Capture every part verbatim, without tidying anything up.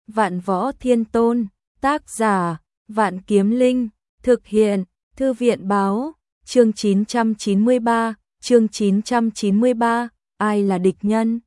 Vạn Võ Thiên Tôn, tác giả, Vạn Kiếm Linh, thực hiện, Thư viện báo, chương chín trăm chín mươi ba, chương chín trăm chín mươi ba, ai là địch nhân?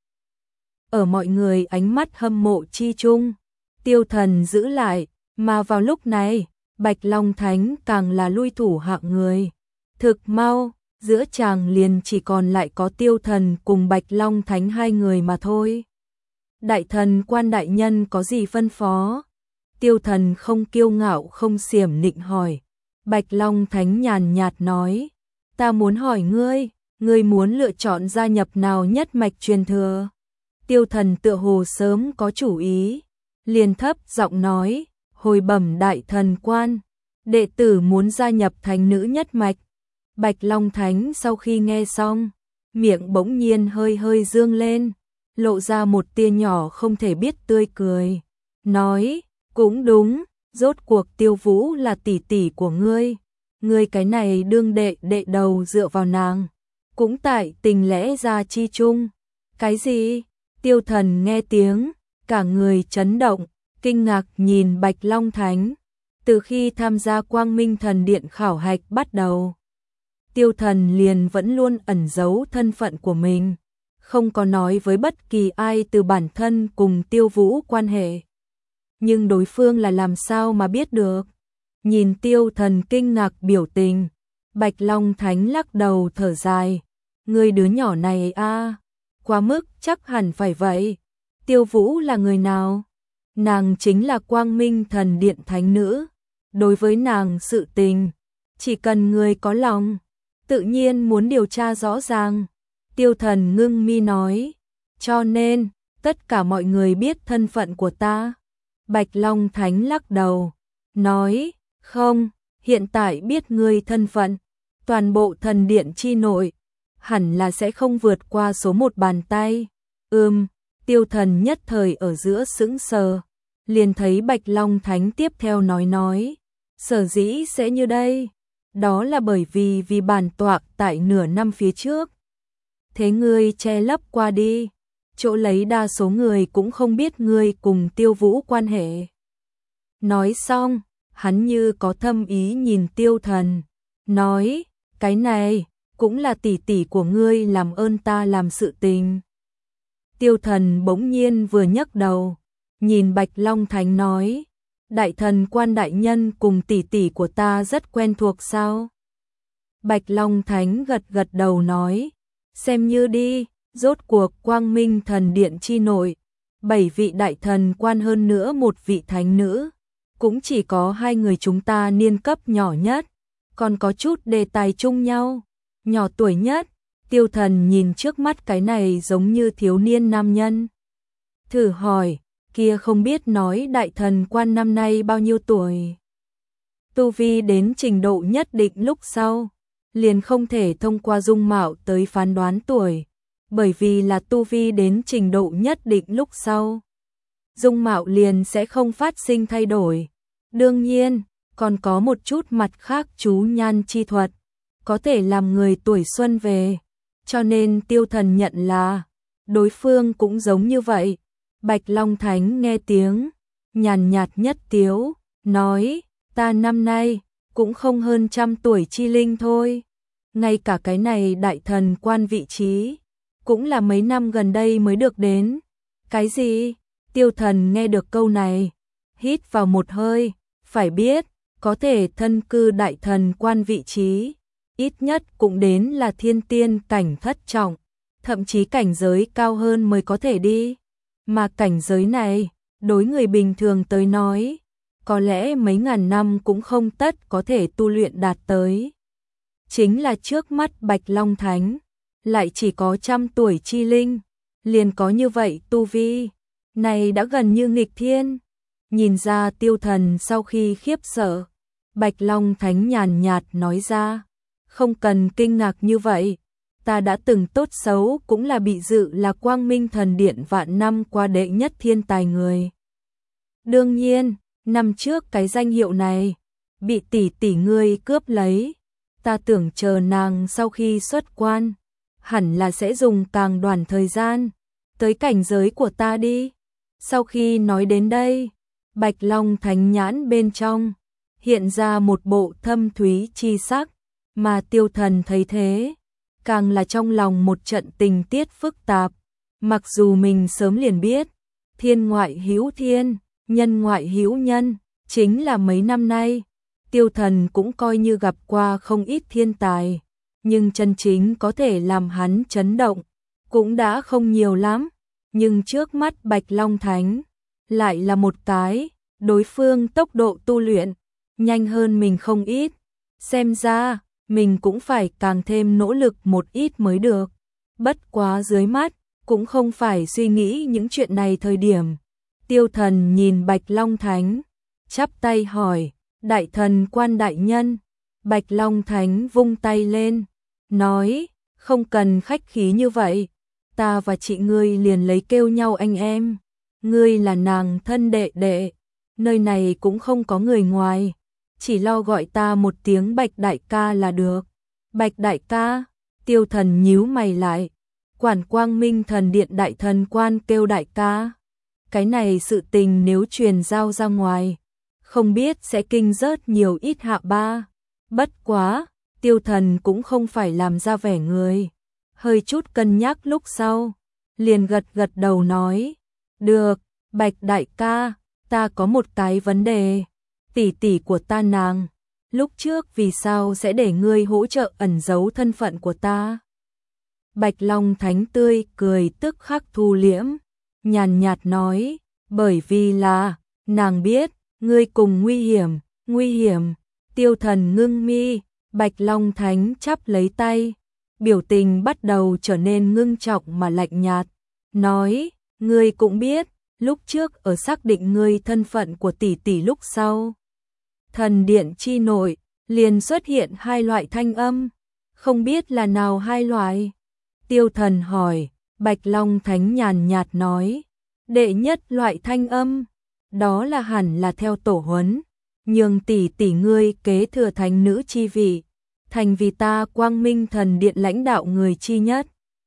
Ở mọi người ánh mắt hâm mộ chi chung, Tiêu Thần giữ lại, mà vào lúc này, Bạch Long Thánh càng là lui thủ hạng người. Thực mau, giữa chàng liền chỉ còn lại có Tiêu Thần cùng Bạch Long Thánh hai người mà thôi. Đại thần quan đại nhân có gì phân phó? Tiêu Thần không kiêu ngạo không xiểm nịnh hỏi. Bạch Long Thánh nhàn nhạt nói, ta muốn hỏi ngươi, ngươi muốn lựa chọn gia nhập nào nhất mạch truyền thừa? Tiêu Thần tựa hồ sớm có chủ ý, liền thấp giọng nói, hồi bẩm đại thần quan, đệ tử muốn gia nhập thành nữ nhất mạch. Bạch Long Thánh sau khi nghe xong, miệng bỗng nhiên hơi hơi dương lên, lộ ra một tia nhỏ không thể biết tươi cười, nói, cũng đúng, rốt cuộc Tiêu Vũ là tỷ tỷ của ngươi, ngươi cái này đương đệ đệ đầu dựa vào nàng, cũng tại tình lẽ ra chi chung. Cái gì? Tiêu Thần nghe tiếng, cả người chấn động, kinh ngạc nhìn Bạch Long Thánh. Từ khi tham gia Quang Minh Thần Điện khảo hạch bắt đầu, Tiêu Thần liền vẫn luôn ẩn giấu thân phận của mình, không có nói với bất kỳ ai từ bản thân cùng Tiêu Vũ quan hệ. Nhưng đối phương là làm sao mà biết được? Nhìn Tiêu Thần kinh ngạc biểu tình, Bạch Long Thánh lắc đầu thở dài, người đứa nhỏ này a, quá mức chắc hẳn phải vậy. Tiêu Vũ là người nào? Nàng chính là Quang Minh Thần Điện thánh nữ. Đối với nàng sự tình, chỉ cần người có lòng, tự nhiên muốn điều tra rõ ràng. Tiêu Thần ngưng mi nói, cho nên, tất cả mọi người biết thân phận của ta. Bạch Long Thánh lắc đầu, nói, không, hiện tại biết ngươi thân phận, toàn bộ thần điện chi nội, hẳn là sẽ không vượt qua số một bàn tay. Ừm, Tiêu Thần nhất thời ở giữa sững sờ, liền thấy Bạch Long Thánh tiếp theo nói nói, sở dĩ sẽ như đây, đó là bởi vì vì bản tọa tại nửa năm phía trước. Thế ngươi che lấp qua đi, chỗ lấy đa số người cũng không biết ngươi cùng Tiêu Vũ quan hệ. Nói xong, hắn như có thâm ý nhìn Tiêu Thần, nói, cái này, cũng là tỷ tỷ của ngươi làm ơn ta làm sự tình. Tiêu Thần bỗng nhiên vừa nhấc đầu, nhìn Bạch Long Thánh nói, đại thần quan đại nhân cùng tỷ tỷ của ta rất quen thuộc sao? Bạch Long Thánh gật gật đầu nói, xem như đi, rốt cuộc Quang Minh Thần Điện chi nội, bảy vị đại thần quan hơn nữa một vị thánh nữ, cũng chỉ có hai người chúng ta niên cấp nhỏ nhất, còn có chút đề tài chung nhau, nhỏ tuổi nhất. Tiêu Thần nhìn trước mắt cái này giống như thiếu niên nam nhân, thử hỏi, kia không biết nói đại thần quan năm nay bao nhiêu tuổi? Tu vi đến trình độ nhất định lúc sau, liền không thể thông qua dung mạo tới phán đoán tuổi, bởi vì là tu vi đến trình độ nhất định lúc sau, dung mạo liền sẽ không phát sinh thay đổi. Đương nhiên, còn có một chút mặt khác chú nhan chi thuật, có thể làm người tuổi xuân về, cho nên Tiêu Thần nhận là, đối phương cũng giống như vậy. Bạch Long Thánh nghe tiếng, nhàn nhạt nhất tiếu, nói, ta năm nay, cũng không hơn trăm tuổi chi linh thôi. Ngay cả cái này đại thần quan vị trí, cũng là mấy năm gần đây mới được đến. Cái gì? Tiêu Thần nghe được câu này, hít vào một hơi, phải biết, có thể thân cư đại thần quan vị trí, ít nhất cũng đến là thiên tiên cảnh thất trọng, thậm chí cảnh giới cao hơn mới có thể đi. Mà cảnh giới này, đối người bình thường tới nói, có lẽ mấy ngàn năm cũng không tất có thể tu luyện đạt tới. Chính là trước mắt Bạch Long Thánh, lại chỉ có trăm tuổi chi linh, liền có như vậy tu vi, này đã gần như nghịch thiên. Nhìn ra Tiêu Thần sau khi khiếp sợ, Bạch Long Thánh nhàn nhạt nói ra, không cần kinh ngạc như vậy. Ta đã từng tốt xấu cũng là bị dự là Quang Minh Thần Điện vạn năm qua đệ nhất thiên tài người. Đương nhiên, năm trước cái danh hiệu này, bị tỷ tỷ ngươi cướp lấy, ta tưởng chờ nàng sau khi xuất quan, hẳn là sẽ dùng càng đoạn thời gian, tới cảnh giới của ta đi. Sau khi nói đến đây, Bạch Long Thánh nhãn bên trong hiện ra một bộ thâm thúy chi sắc, mà Tiêu Thần thấy thế, càng là trong lòng một trận tình tiết phức tạp. Mặc dù mình sớm liền biết, thiên ngoại hữu thiên, nhân ngoại hữu nhân, chính là mấy năm nay, Tiêu Thần cũng coi như gặp qua không ít thiên tài, nhưng chân chính có thể làm hắn chấn động, cũng đã không nhiều lắm. Nhưng trước mắt Bạch Long Thánh, lại là một cái, đối phương tốc độ tu luyện, nhanh hơn mình không ít. Xem ra, mình cũng phải càng thêm nỗ lực một ít mới được. Bất quá dưới mắt, cũng không phải suy nghĩ những chuyện này thời điểm. Tiêu Thần nhìn Bạch Long Thánh, chắp tay hỏi, đại thần quan đại nhân. Bạch Long Thánh vung tay lên, nói, không cần khách khí như vậy, ta và chị ngươi liền lấy kêu nhau anh em. Ngươi là nàng thân đệ đệ, nơi này cũng không có người ngoài, chỉ lo gọi ta một tiếng Bạch đại ca là được. Bạch đại ca, Tiêu Thần nhíu mày lại, quản Quang Minh Thần Điện đại thần quan kêu đại ca. Cái này sự tình nếu truyền giao ra ngoài, không biết sẽ kinh rớt nhiều ít hạ ba. Bất quá, Tiêu Thần cũng không phải làm ra vẻ người. Hơi chút cân nhắc lúc sau, liền gật gật đầu nói, được, Bạch đại ca, ta có một cái vấn đề. Tỷ tỷ của ta nàng, lúc trước vì sao sẽ để ngươi hỗ trợ ẩn giấu thân phận của ta? Bạch Long Thánh tươi cười tức khắc thu liễm, nhàn nhạt nói, bởi vì là, nàng biết, ngươi cùng nguy hiểm, nguy hiểm. Tiêu Thần ngưng mi, Bạch Long Thánh chắp lấy tay, biểu tình bắt đầu trở nên ngưng trọng mà lạnh nhạt, nói, ngươi cũng biết, lúc trước ở xác định ngươi thân phận của tỷ tỷ lúc sau, thần điện chi nội, liền xuất hiện hai loại thanh âm, không biết là nào hai loại. Tiêu Thần hỏi, Bạch Long Thánh nhàn nhạt nói, đệ nhất loại thanh âm, đó là hẳn là theo tổ huấn, nhường tỷ tỷ ngươi kế thừa thánh nữ chi vị, thành vì ta Quang Minh Thần Điện lãnh đạo người chi nhất.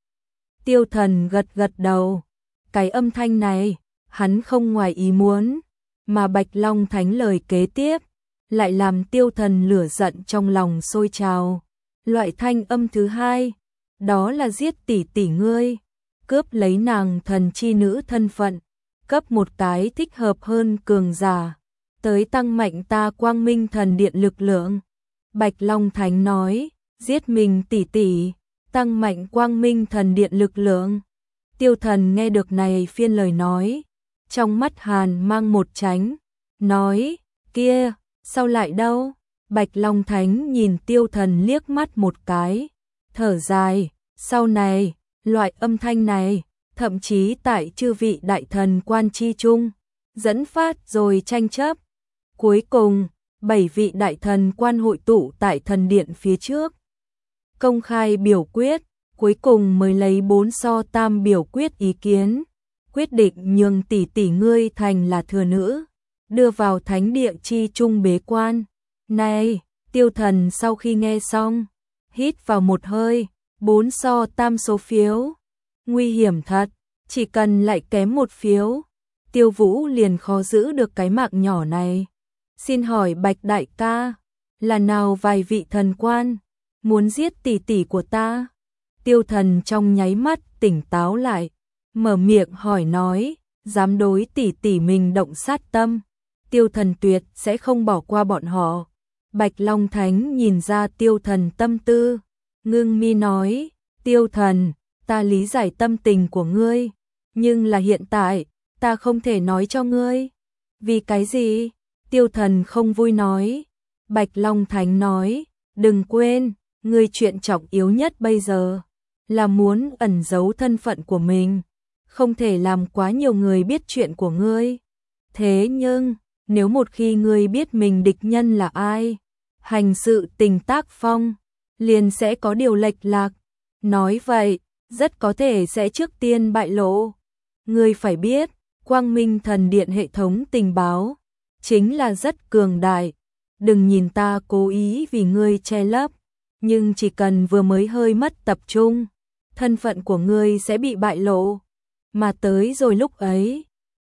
Tiêu Thần gật gật đầu, cái âm thanh này, hắn không ngoài ý muốn, mà Bạch Long Thánh lời kế tiếp, lại làm Tiêu Thần lửa giận trong lòng sôi trào. Loại thanh âm thứ hai, đó là giết tỷ tỷ ngươi, cướp lấy nàng thần chi nữ thân phận, cấp một cái thích hợp hơn cường giả, tới tăng mạnh ta Quang Minh Thần Điện lực lượng. Bạch Long Thánh nói, giết mình tỷ tỷ, tăng mạnh Quang Minh Thần Điện lực lượng. Tiêu Thần nghe được này phiên lời nói, trong mắt hàn mang một tránh, nói, kia, sao lại đâu? Bạch Long Thánh nhìn Tiêu Thần liếc mắt một cái, thở dài, sau này, loại âm thanh này, thậm chí tại chư vị đại thần quan chi chung, dẫn phát rồi tranh chấp. Cuối cùng, bảy vị đại thần quan hội tụ tại thần điện phía trước, công khai biểu quyết, cuối cùng mới lấy bốn so tam biểu quyết ý kiến, quyết định nhường tỷ tỷ ngươi thành là thừa nữ, đưa vào thánh địa chi chung bế quan. Này, Tiêu Thần sau khi nghe xong, hít vào một hơi, bốn so tam số phiếu, nguy hiểm thật, chỉ cần lại kém một phiếu, Tiêu Vũ liền khó giữ được cái mạng nhỏ này. Xin hỏi Bạch đại ca, là nào vài vị thần quan muốn giết tỷ tỷ của ta? Tiêu Thần trong nháy mắt tỉnh táo lại, mở miệng hỏi nói, dám đối tỷ tỷ mình động sát tâm, Tiêu Thần tuyệt sẽ không bỏ qua bọn họ. Bạch Long Thánh nhìn ra Tiêu Thần tâm tư, ngưng mi nói, Tiêu Thần, ta lý giải tâm tình của ngươi, nhưng là hiện tại, ta không thể nói cho ngươi. Vì cái gì? Tiêu Thần không vui nói. Bạch Long Thánh nói, đừng quên, ngươi chuyện trọng yếu nhất bây giờ, là muốn ẩn giấu thân phận của mình, không thể làm quá nhiều người biết chuyện của ngươi. Thế nhưng, nếu một khi ngươi biết mình địch nhân là ai, hành sự tình tác phong, liền sẽ có điều lệch lạc. Nói vậy, rất có thể sẽ trước tiên bại lộ. Ngươi phải biết, Quang Minh Thần Điện hệ thống tình báo, chính là rất cường đại. Đừng nhìn ta cố ý vì ngươi che lấp, nhưng chỉ cần vừa mới hơi mất tập trung, thân phận của ngươi sẽ bị bại lộ. Mà tới rồi lúc ấy,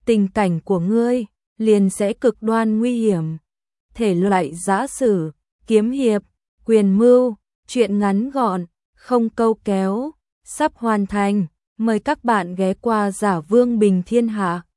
tình cảnh của ngươi liền sẽ cực đoan nguy hiểm. Thể loại giã sử, kiếm hiệp, quyền mưu, truyện ngắn gọn, không câu kéo, sắp hoàn thành. Mời các bạn ghé qua Giả Vương Bình Thiên Hạ.